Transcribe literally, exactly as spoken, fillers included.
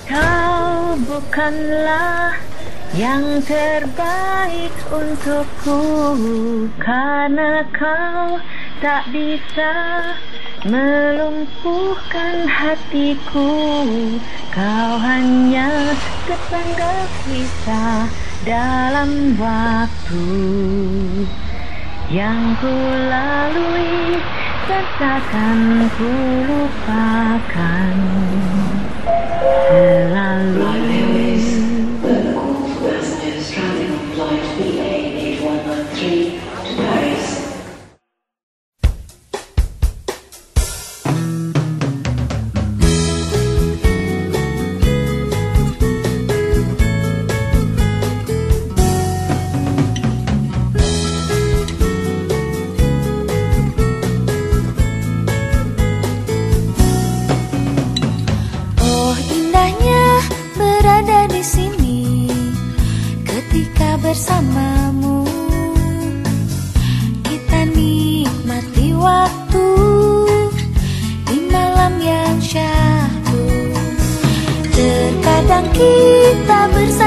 Kau bukanlah yang terbaik untukku, karena kau tak bisa melumpuhkan hatiku. Kau hanya sepenggal kisah dalam waktu yang ku lalui, dan takkan ku lupakan selalu. Passengers traveling on flight B A eight one one three to Paris. Oh, indahnya berada di sini ketika bersamamu. Kita nikmati waktu di malam yang syahdu. Terkadang kita bersama